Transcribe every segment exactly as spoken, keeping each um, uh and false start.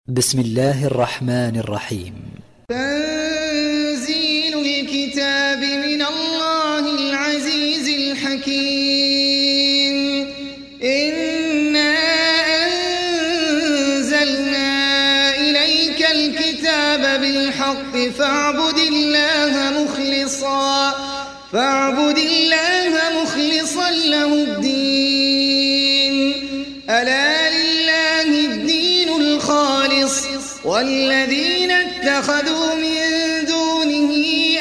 بسم الله الرحمن الرحيم. تنزيل الكتاب من الله العزيز الحكيم. إنا أنزلنا إليك الكتاب بالحق فاعبد الله مخلصا فاعبد الله مخلصا له الدين. ألا لله الدين الخالص والذين اتخذوا من دونه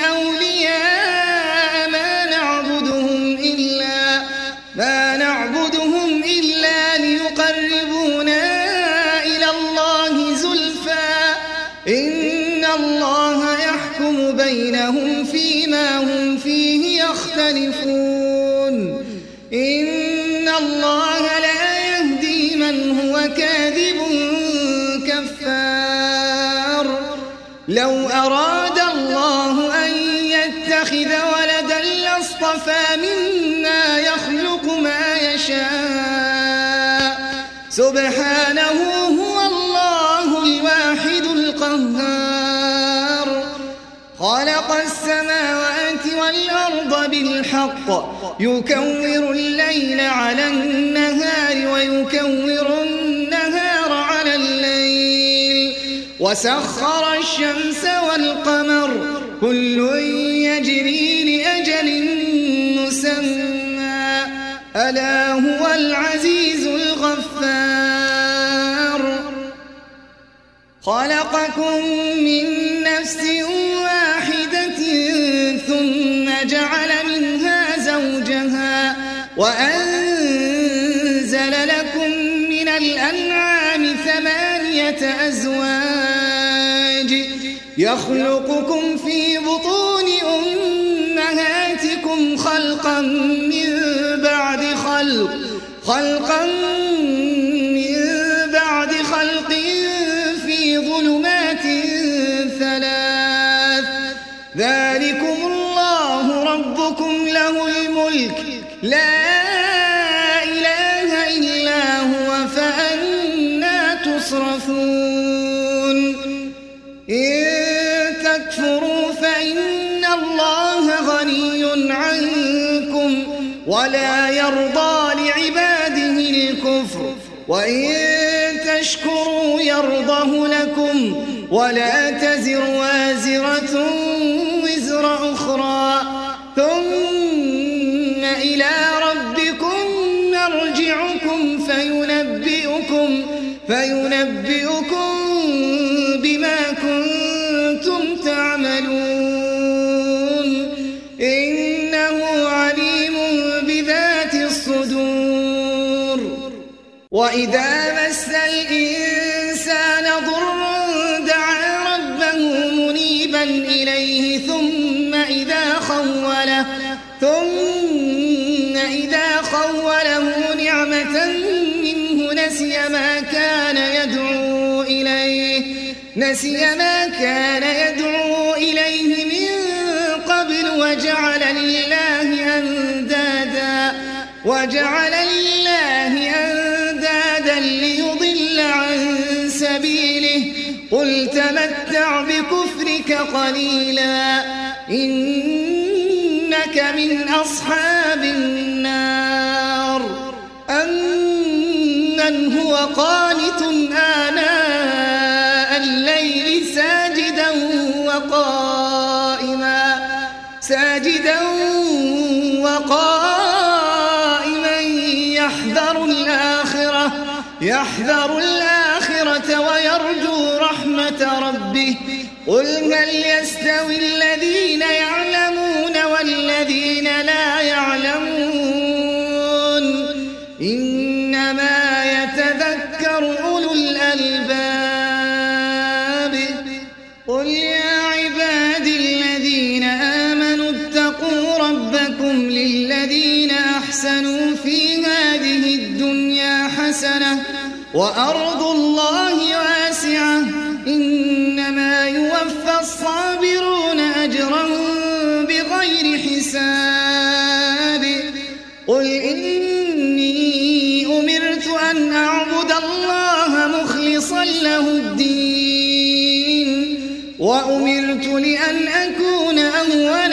أولياء ما نعبدهم إلا ما نعبدهم إلا ليقربونا إلى الله زلفى إن الله يحكم بينهم فيما هم فيه يختلفون. إن الله لا يهدي من هو كاذب كفار. لو أراد الله أن يتخذ ولدا لاصطفى مما يخلق ما يشاء سبحانه هو الله الواحد القهار. خلق السماوات والأرض بالحق يكور الليل على النهار ويكور النهار على الليل وسخر الشمس والقمر كل يجري لأجل مسمى ألا هو العزيز الغفار. خلقكم من نفس واحدة ثم جعل منها زوجها وأنزل لكم من الأنعام ثمانية أزواج يخلقكم في بطون أمهاتكم خلقا من بعد خلق خلقا من بعد خلق في ظلمات ثلاث ذلكم الله ربكم له الملك لا إله إلا هو فأنى تصرفون. إن تكفروا فإن الله غني عنكم ولا يرضى لعباده الكفر وإن تشكروا يرضه لكم ولا تزر وازرة وزر أخرى ثم إلى ربكم مرجعكم فينبئكم فينبئكم بما كنتم تعملون. إنه عليم بذات الصدور. وإذا مس الإنسان ضر دعا ربه منيبا إليه ثم إذا خوله ثم إذا خوله نعمة منه نسي ما كان يدعو إليه نسي ما كان يدعو إليه من قبل وجعل لله أندادا وجعل لله أندادا ليضل عن سبيله قل تمتع بكفرك قليلا إنك من أصحاب النار. أمن هو قانت آناء الليل ساجدا وقائما ساجدا وقائما يحذر الآخرة يحذر الآخرة ويرجو رحمة ربه قل هل يستوي الذين يعلمون والذين لا يعلمون إنما يتذكر أولو الألباب. قل يا عبادي الذين آمنوا اتقوا ربكم للذين أحسنوا في هذه الدنيا حسنة وأرض الله واسعة إنما يوفى الصابرون أجرهم بغير حساب. قل إني أمرت أن أعبد الله مخلصا له الدين وأمرت لأن أكون أول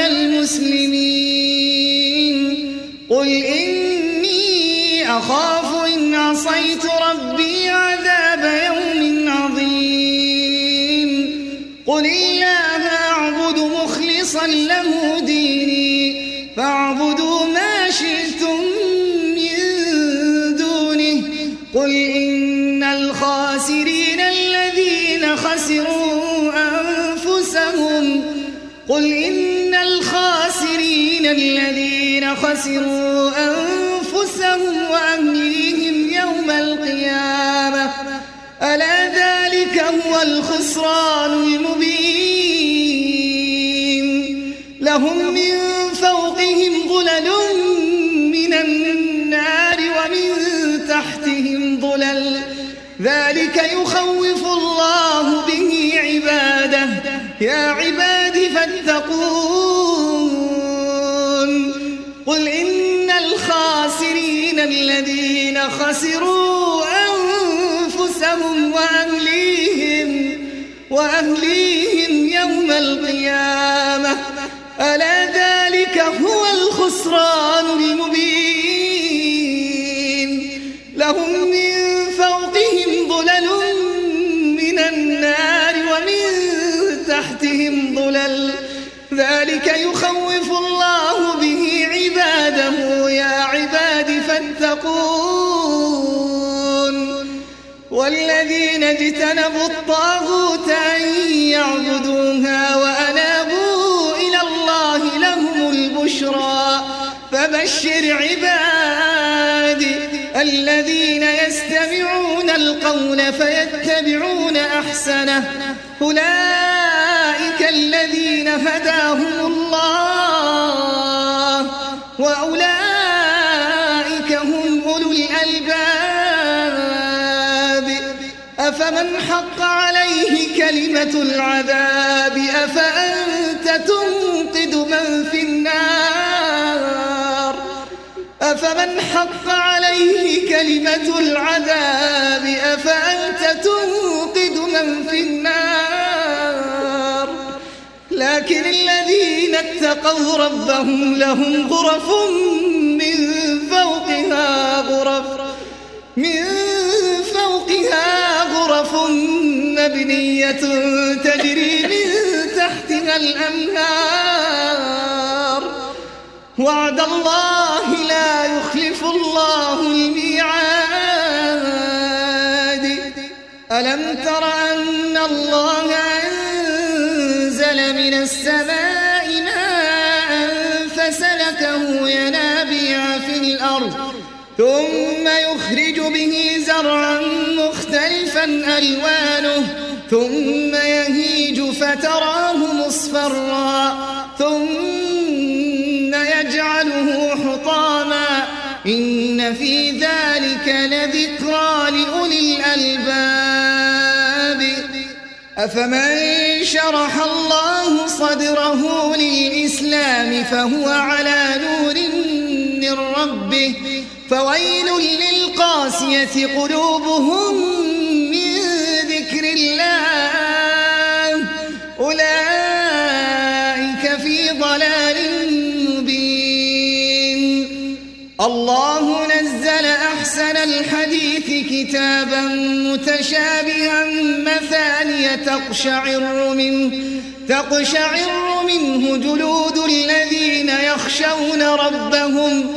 المسلمين قل إني أخاف إن عصيت ربي عذاب يوم عظيم قل الله أعبد مخلصا له ديني فاعبدوا ما شئتم من دونه قل إن الخاسرين الذين خسروا أنفسهم قل إن الخاسرين الذين خسروا أنفسهم وأهليهم يوم القيامة ألا ذلك هو الخسران المبين لهم من فوقهم ظلل من النار ومن تحتهم ظلل ذلك يخوف الله به عباده يا عباد فاتقون قل إن الخاسرين الذين خسروا أنفسهم وأهليهم وأهليهم يوم القيامة ألا ذلك هو الخسران المبين لهم من فوقهم ظلل من النار ومن تحتهم ظلل ذلك يخوف الله به عباده يا عباد فاتقون والذين اجتنبوا الطاغوت أن يعبدوها وأنابوا إلى الله لهم البشرى فبشر عبادي الذين يستمعون القول فيتبعون أحسنه أولئك الذين هداهم الله وأولئك هم أولو الألباب أفمن حق عليه كلمة العذاب أفأنت تنقذ من في النار أفمن حق عليه كلمة العذاب أفأنت تنقذ من في النار لكن الذين اتقوا ربهم لهم غرف من فوقها غرف من فوقها غرف مبنية تجري من تحتها الأنهار وعد الله لا يخلف الله الميعاد ألم تر أن الله أنزل من السماء ماء فسلكه ينابيع في الأرض ثم يخرج به زرعا مختلفا ألوانه ثم يهيج فتراه مصفرا ثم يجعله حطاما إن في ذلك لذكرى لأولي الألباب أفمن شرح الله صدره للإسلام فهو على نور من ربه فويل للقاسية قلوبهم من ذكر الله أولئك في ضلال مبين الله نزل أحسن الحديث كتابا متشابها مثانية تقشعر منه تقشعر منه جلود الذين يخشون ربهم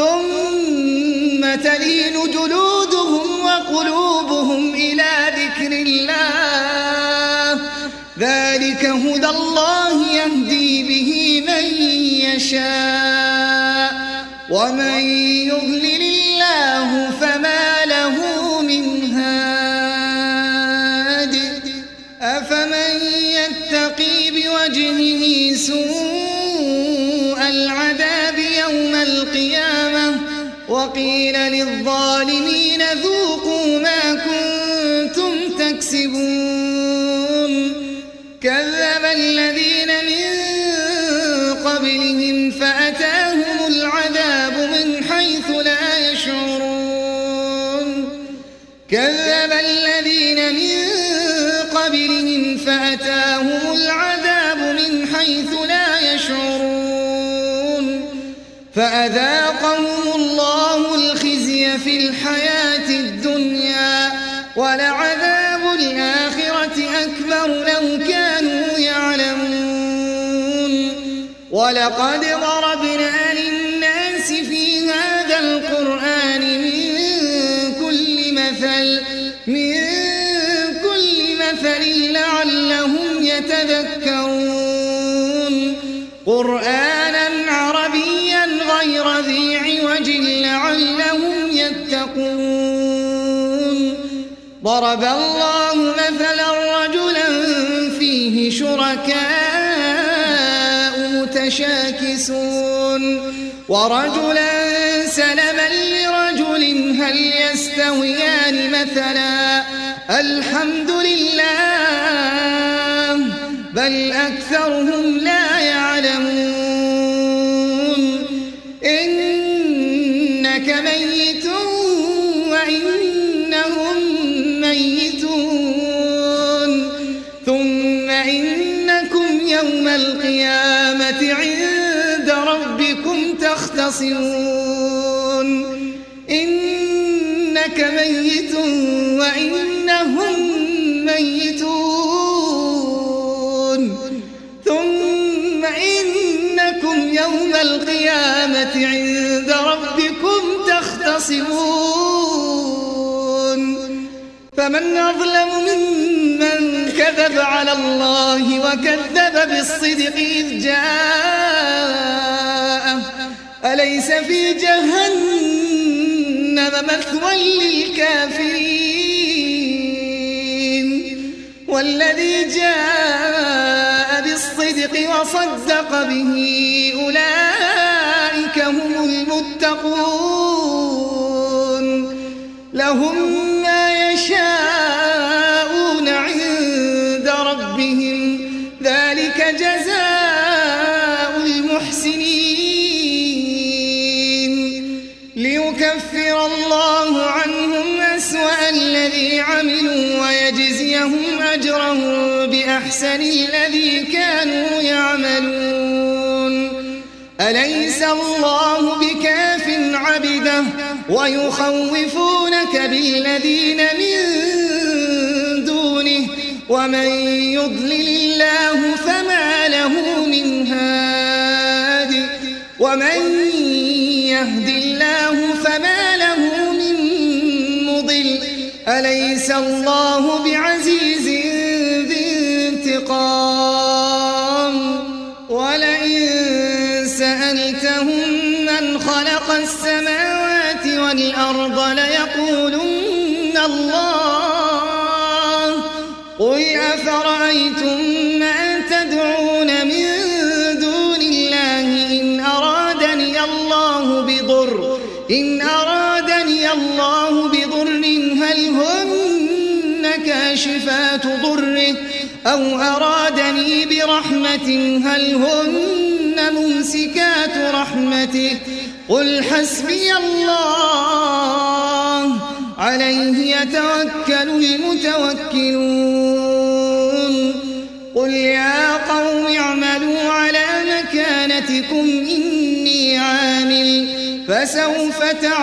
ثم تلين جلودهم وقلوبهم إلى ذكر الله ذلك هدى الله يهدي به من يشاء ومن يضلل الله فما له من هاد أفمن يتقي بوجهه سوء العذاب يوم القيامة وقيل للظالمين ذوقوا ما كنتم تكسبون كذب الذين من قبلهم فأتاهم العذاب من حيث لا يشعرون كذب الذين من قبلهم فأتاهم العذاب من حيث لا يشعرون فأذاقهم الله الخزي في الحياة الدنيا ولعذاب الآخرة أكبر لو كانوا يعلمون ولقد ضربنا للناس في هذا القرآن من كل مثل من كل مثل لعلهم يتذكرون قرآنا عربيا غير ذي عوج لعلهم يتقون ضرب الله مثلا رجلا فيه شركاء متشاكسون ورجلا سلما لرجل هل يستويان مثلا الحمد لله بل أكثرهم لا يعلمون إنك ميت وإنهم ميتون ثم إنكم يوم القيامة عند ربكم تختصمون إنك ميت وإنهم ميتون ثم إنكم يوم القيامة عند ربكم تختصمون فمن أظلم ممن كذب على الله وكذب بالصدق إذ جاءه أليس في جهنم مثوى للكافرين والذي جاء بالصدق وصدق به أولئك هم المتقون لهم ما يشاءون عند ربهم ذلك جزاء المحسنين ليكفر الله عنهم أسوأ الذي عملوا ويجزيهم أجرهم بأحسن الذي كانوا يعملون أليس الله بكاف عبده ويخوفونك بالذين من دونه ومن يضلل الله فما له من هاد ومن يهد الله فما له من مضل أليس الله بعزيز ذي انتقام ولئن سألتهم من خلق السماوات والأرض ليقولن الله قل أفرأيتم ما تدعون من دون الله إن أرادني الله بضر إن أرادني الله بضر هل هن كاشفات ضره أو أرادني برحمة هل هن ممسكات رحمته قل حسبي الله عليه يتوكل المتوكلون قل يا قوم اعملوا على مكانتكم إني عامل فسوف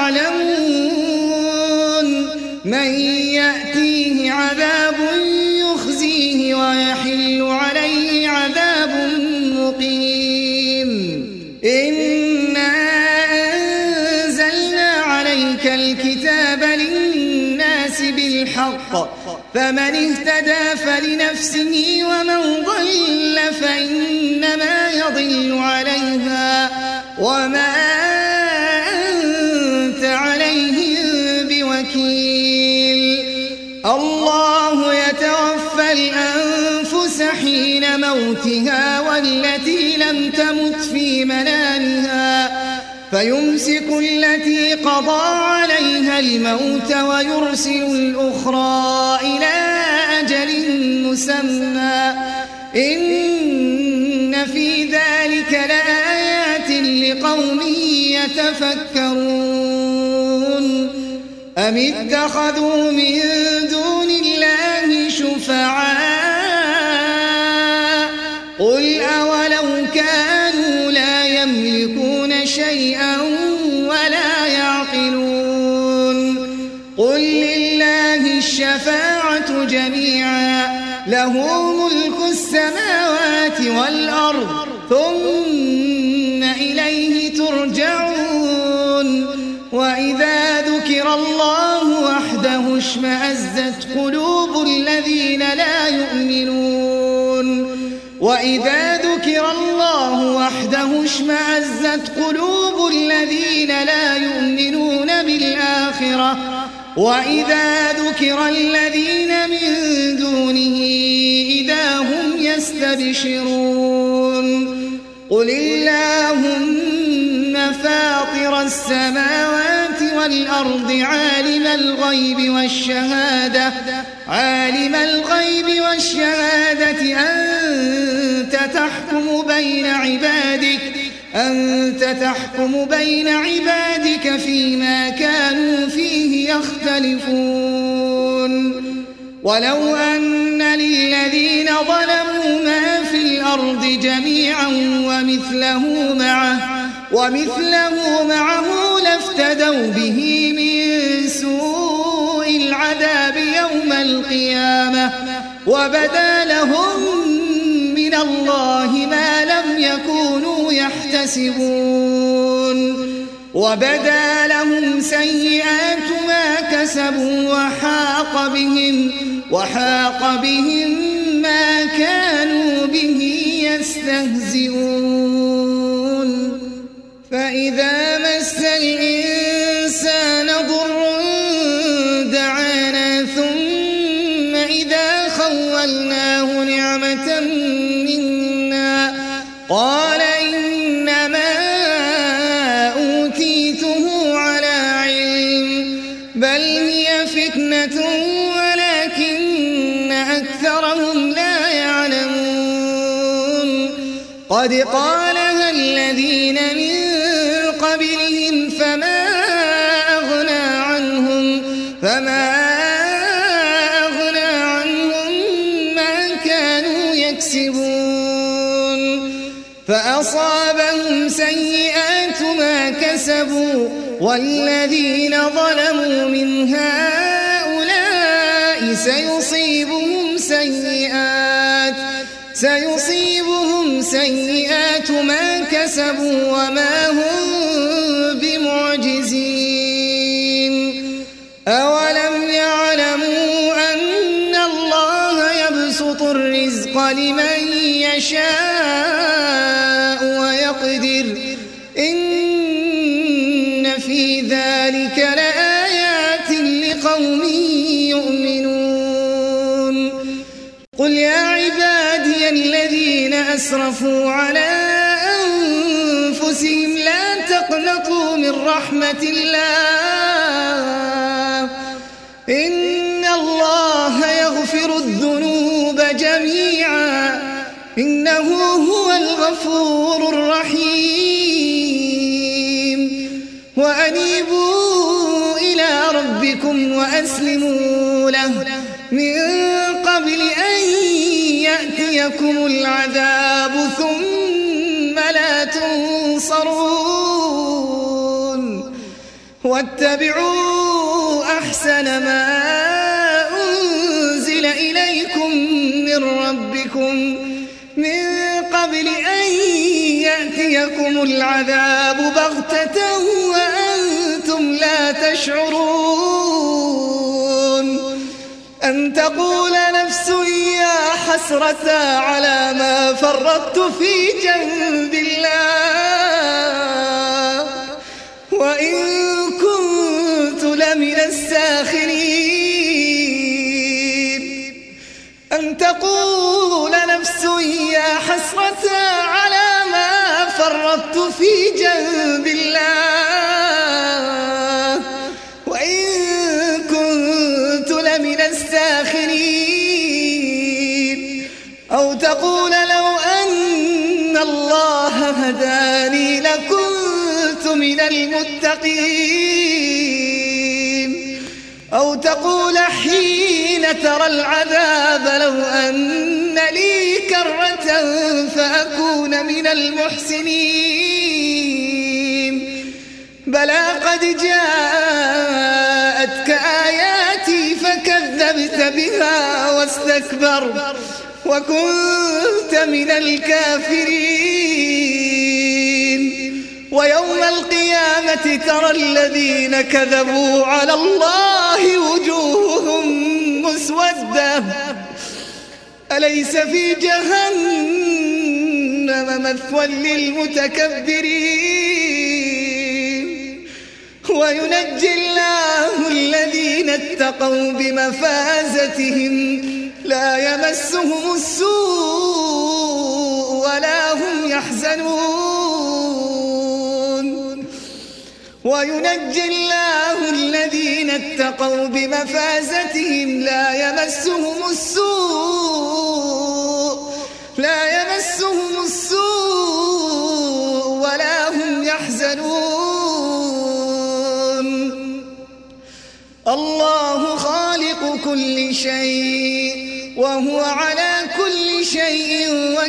تعلمون من يأتيه عذاب يخزيه ويحل عليه عذاب مقيم إنا أنزلنا عليك الكتاب للناس بالحق فمن اهتدى فلنفسه ومن ضل فإنما يضل عليها وما أنت عليهم بوكيل الله يتوفى الأنفس حين موتها والتي لم تمت في منامها فيمسك التي قضى عليها الموت ويرسل الأخرى إلى أجل مسمى إن في ذلك لآيات لقوم يتفكرون أم اتخذوا من دون الله شفعاء كانوا لا يملكون شيئا ولا يعقلون قل لله الشفاعة جميعا له ملك السماوات والأرض ثم إليه ترجعون وإذا ذكر الله وحده اشمأزت قلوب الذين لا يؤمنون وإذا ذكر الله وحده اشمأزت قلوب الذين لا يؤمنون بالآخرة وإذا ذكر الذين من دونه إذا هم يستبشرون قل اللهم فاطر السماوات والأرض عالم الغيب والشهادة عالم الغيب والشهادة أنت تحكم بين عبادك أنت تحكم بين عبادك فيما كانوا فيه يختلفون ولو أن للذين ظلموا ما في الأرض جميعا ومثله معه ومثله معه لافتدوا به من سوء العذاب يوم القيامة وبدا لهم من الله ما لم يكونوا يحتسبون وبدا لهم سيئات ما كسبوا وحاق بهم وحاق بهم ما كانوا به يستهزئون فإذا مس الإنسان ضر دعانا ثم إذا خولناه نعمة منا قال إنما أوتيته على علم بل هي فتنة ولكن أكثرهم لا يعلمون قد قالها الذين من قبلهم فما أغنى عنهم فما أغنى عنهم ما كانوا يكسبون فأصابهم سيئات ما كسبوا والذين ظلموا من هؤلاء سيصيبهم سيئات سيصيبهم سيئات ما كسبوا وما هم بمعجزين أولم يعلموا أن الله يبسط الرزق لمن يشاء ويقدر إن في ذلك لآيات لقوم يؤمنون قل يا عبادي الذين أسرفوا على أنفسهم لا تقنطوا من رحمة الله إن الله يغفر الذنوب جميعا إنه هو الغفور الرحيم وأنيبوا إلى ربكم وأسلموا له من قبل أن يأتيكم العذاب ثم لا تنصرون واتبعوا أحسن ما أنزل إليكم من ربكم من قبل أن يأتيكم العذاب بغتة وأنتم لا تشعرون أن تقول نفس يا حسرة على ما فرطت في جنب الله وإن كنت لمن الساخرين أن تقول نفس يا حسرة على ما فرطت في جنب الله وإن كنت لمن الساخرين أو تقول لو أن الله هداني لكنت من المتقين أو تقول حين ترى العذاب لو أن لي كرة فأكون من من المحسنين بلى قد جاءتك آياتي فكذبت بها واستكبرت وكنت من الكافرين ويوم القيامة ترى الذين كذبوا على الله وجوههم مسودة أليس في جهنم مثوى للمتكبرين وينجي الله الذين اتقوا بمفازتهم لا يمسهم السوء ولا هم يحزنون وينجي الله الذين اتقوا بمفازتهم لا يمسهم السوء لا يمسهم السوء ولا هم يحزنون الله خالق كل شيء وهو على كل شيء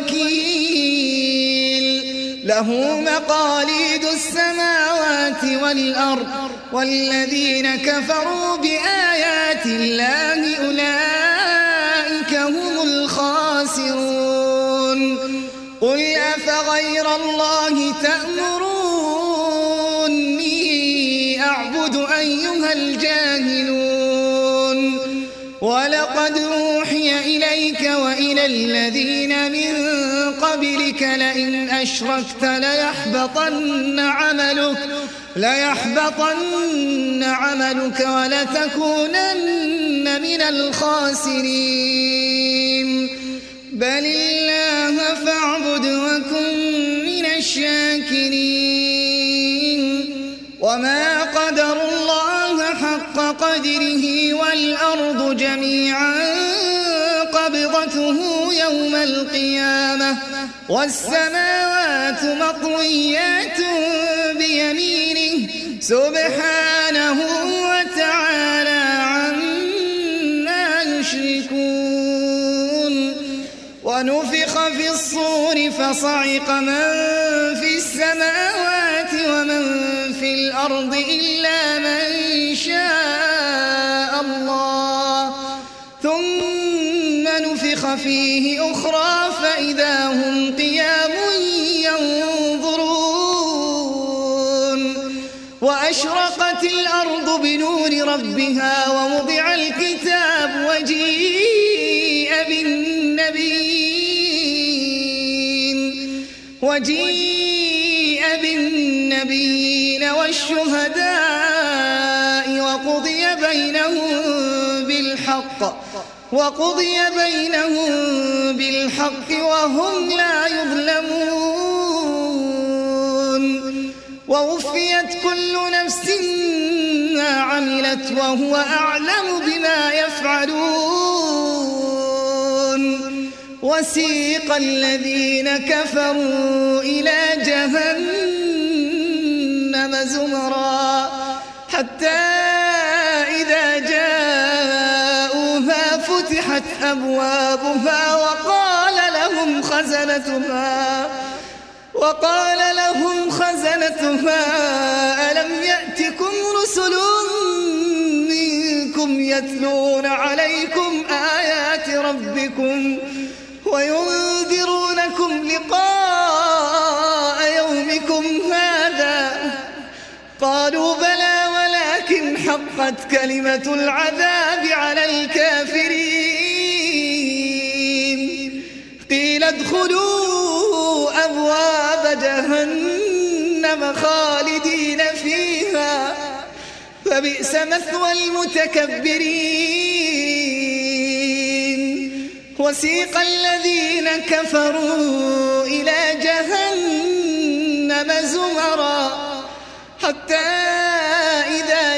وكيل له مقاليد السماوات والأرض والذين كفروا بآيات الله أولئك هم الخاسرون قل أفغير الله تأمروني أعبد أيها الجاهلون ولقد أوحي إليك وإلى الذين من قبلك لئن أشركت ليحبطن عملك ليحبطن عملك ولتكونن من الخاسرين بل الله فاعبد وكن من الشاكرين وما قدروا الله حق قدره والأرض جميعا قبضته يوم القيامة والسماوات مطويات بيمينه سبحانه وتعالى عما يشركون ونفخ في الصور فصعق من في السماوات ومن في الأرض إلا من شاء الله ثم نفخ فيه أخرى فإذا هم قيام ينظرون وأشرقت الأرض بنور ربها ووضع الكتاب وجيء بالنبيين وجيء بالنبيين والشهداء وقضي بينهم بالحق وقضي بينهم بالحق وهم لا يظلمون ووفيت كل نفس ما عملت وهو أعلم بما يفعلون وسيق الذين كفروا إلى جهنم زمرا حتى إذا جاءوها فتحت أبوابها وقال لهم خزنتها وقال لهم خزنتها ألم يأتكم رسل منكم يتلون عليكم آيات ربكم وينذرونكم لقاء يومكم هذا قالوا بلى ولكن حقت كلمة العذاب على الكافرين قيل ادخلوا أبواب جهنم خالدين فيها فبئس مثوى المتكبرين وسيق الذين كفروا إلى جهنم زمرا حتى إذا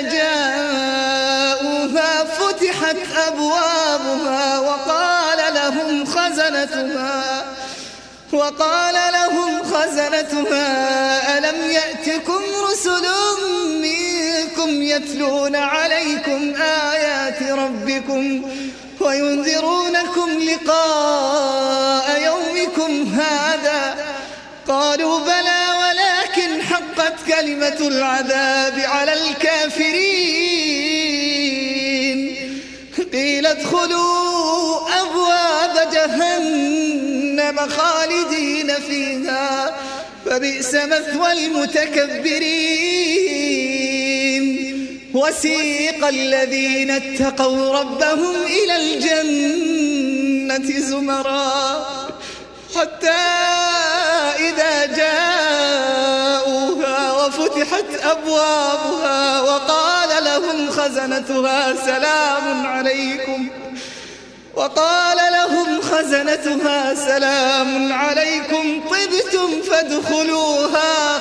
جاءوها فتحت أبوابها وقال لهم خزنتها وقال لهم خزنتها ألم يأتكم رسل منكم يتلون عليكم آيات ربكم وينذرونكم لقاء يومكم هذا قالوا بلى ولكن حقت كلمة العذاب على الكافرين قيل ادخلوا أبواب جهنم خالدين فيها فبئس مثوى المتكبرين وسيق الذين اتقوا ربهم إلى الجنة زمرا حتى إذا جاءوها وفتحت أبوابها وقال لهم خزنتها سلام عليكم وقال لهم خزنتها سلام عليكم طبتم فادخلوها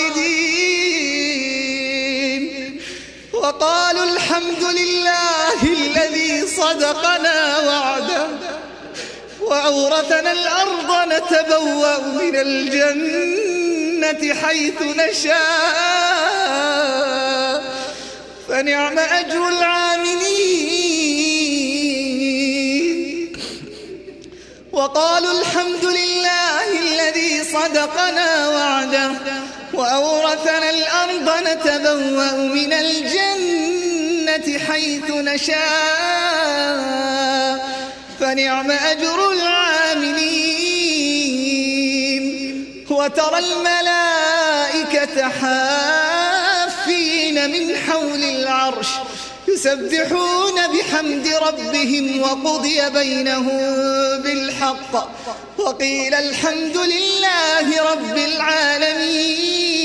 خالدين وقالوا الحمد لله الذي صدقنا وعده وأورثنا الأرض نتبوأ من الجنة حيث نشاء فنعم أجر العاملين وقالوا الحمد لله الذي صدقنا وعده وأورثنا الأرض نتبوأ من الجنة حيث نشاء فنعم أجر العاملين وترى الملائكة حافين من حول العرش يسبحون بحمد ربهم وقضي بينهم بالحق وقيل الحمد لله رب العالمين